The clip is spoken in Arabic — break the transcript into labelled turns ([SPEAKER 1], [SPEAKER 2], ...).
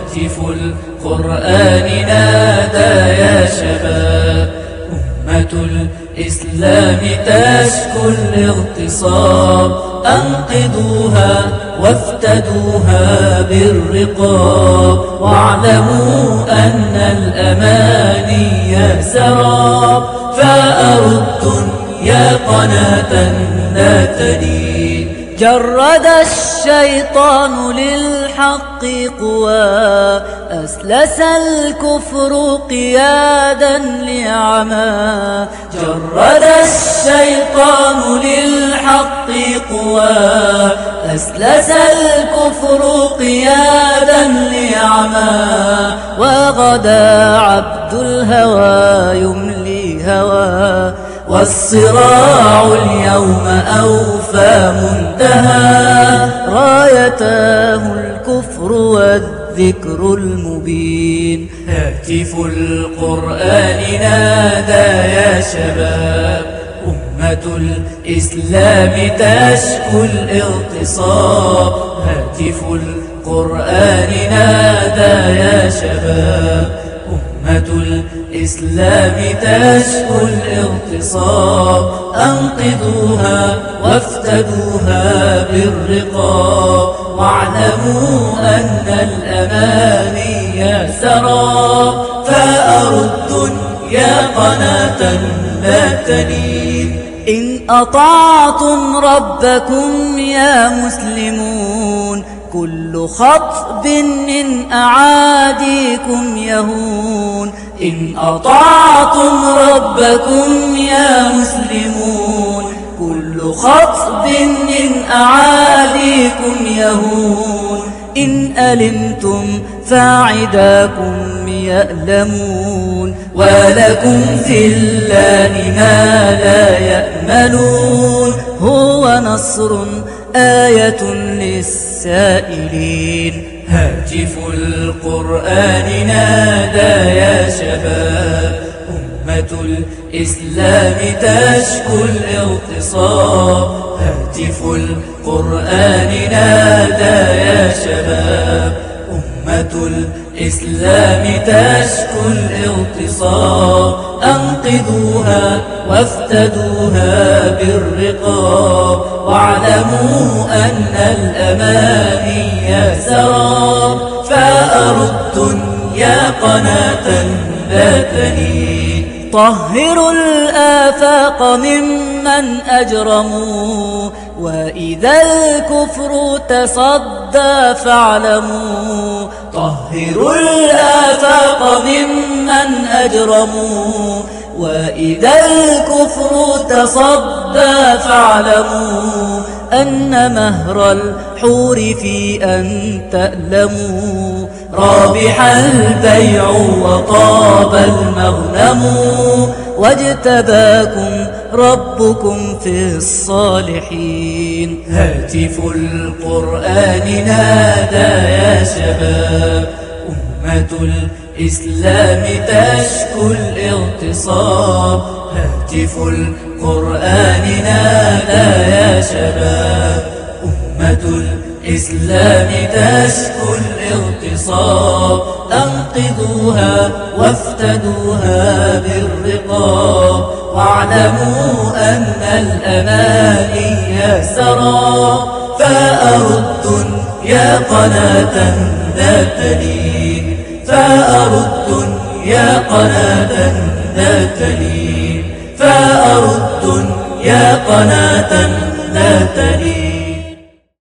[SPEAKER 1] هاتف القرآن نادى يا شباب. أمة الإسلام تشكو الاغتصاب، أنقذوها وافتدوها بالرقاب، واعلموا أن الأماني سراب. فأرد يا قناة لا تلين،
[SPEAKER 2] جرد الشيطان للحق قوى، أسلس الكفر قيادا لعمى.
[SPEAKER 1] جرد الشيطان للحق قوى، أسلس الكفر قيادا لعمى.
[SPEAKER 2] وغدا عبد الهوى يملي هوى،
[SPEAKER 1] والصراع اليوم أوفى منتهى.
[SPEAKER 2] رايتاه الكفر والذكر المبين.
[SPEAKER 1] هاتف القرآن نادى يا شباب. أمة الإسلام تشكو الاغتصاب، هاتف القرآن نادى يا شباب. أمة الإسلام تشكو الاغتصاب، أنقذوها وافتدوها بالرقاب، واعلموا أن الأماني سراب. فأرد يا قناة لا تلين،
[SPEAKER 2] إن أطعتم ربكم يا مسلمون، كل خطب من أعاديكم يهون.
[SPEAKER 1] إن أطعتم ربكم يا مسلمون، كل خطب من أعاديكم يهون.
[SPEAKER 2] إن ألمتم فاعداكم يألمون،
[SPEAKER 1] ولكم في الله ما لا يأملون.
[SPEAKER 2] هو نصر آية للسائلين.
[SPEAKER 1] هاتف القرآن نادى يا شباب. أمة الإسلام تشكو الاغتصاب، هاتف القرآن نادى يا شباب. أمة الإسلام تشكو الاغتصاب، أنقذوها وافتدوها بالرقاب، واعلموا أن الأماني سراب. فأرد يا قناة لا تلين،
[SPEAKER 2] طهروا الآفاق ممن أجرموا، وإذا الكفر تصدى فاعلموا.
[SPEAKER 1] طهروا الآفاق ممن أجرموا، وإذا الكفر تصدى فاعلموا.
[SPEAKER 2] أن مهر الحور في أن تألموا،
[SPEAKER 1] رابح البيع وطاب المغنم.
[SPEAKER 2] واجتباكم ربكم في الصالحين.
[SPEAKER 1] هاتف القرآن نادى يا شباب. أمة الإسلام تشكو الاغتصاب، هاتف القرآن نادى يا شباب. أمة الإسلام تشكو الاغتصاب، أنقذوها وافتدوها بالرقاب، واعلموا أن الأماني سراب. فأرد يا قناة لا تلين، فأرد يا قناة لا تلين، فأرد يا قناة